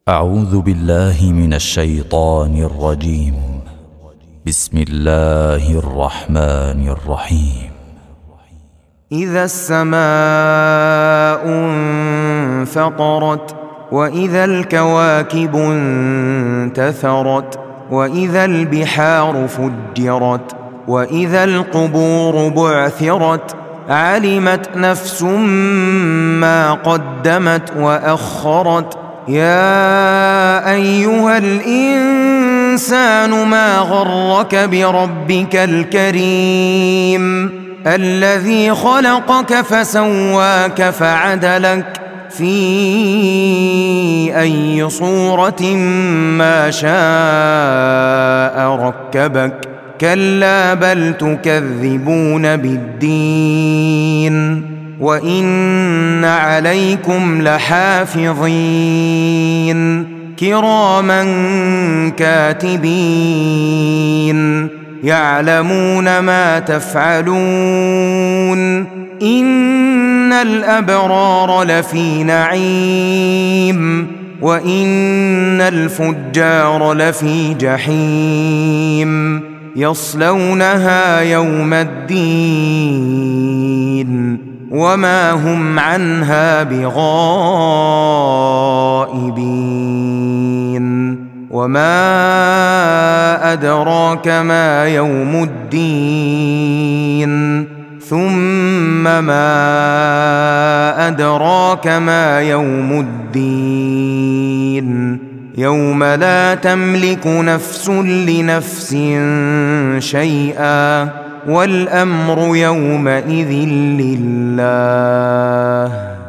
أعوذ بالله من الشيطان الرجيم. بسم الله الرحمن الرحيم. إذا السماء انفطرت، وإذا الكواكب انتثرت، وإذا البحار فجرت، وإذا القبور بعثرت، علمت نفس ما قدمت وأخرت. يا أيها الإنسان ما غرك بربك الكريم الذي خلقك فسواك فعدلك في أي صورة ما شاء ركبك. كلا بل تكذبون بالدين، وإن عليكم لحافظين كراما كاتبين يعلمون ما تفعلون. إن الأبرار لفي نعيم، وإن الفجار لفي جحيم، يصلونها يوم الدين وما هم عنها بغائبين. وما أدراك ما يوم الدين، ثم ما أدراك ما يوم الدين. يوم لا تملك نفس لنفس شيئا، والأمر يومئذ لله.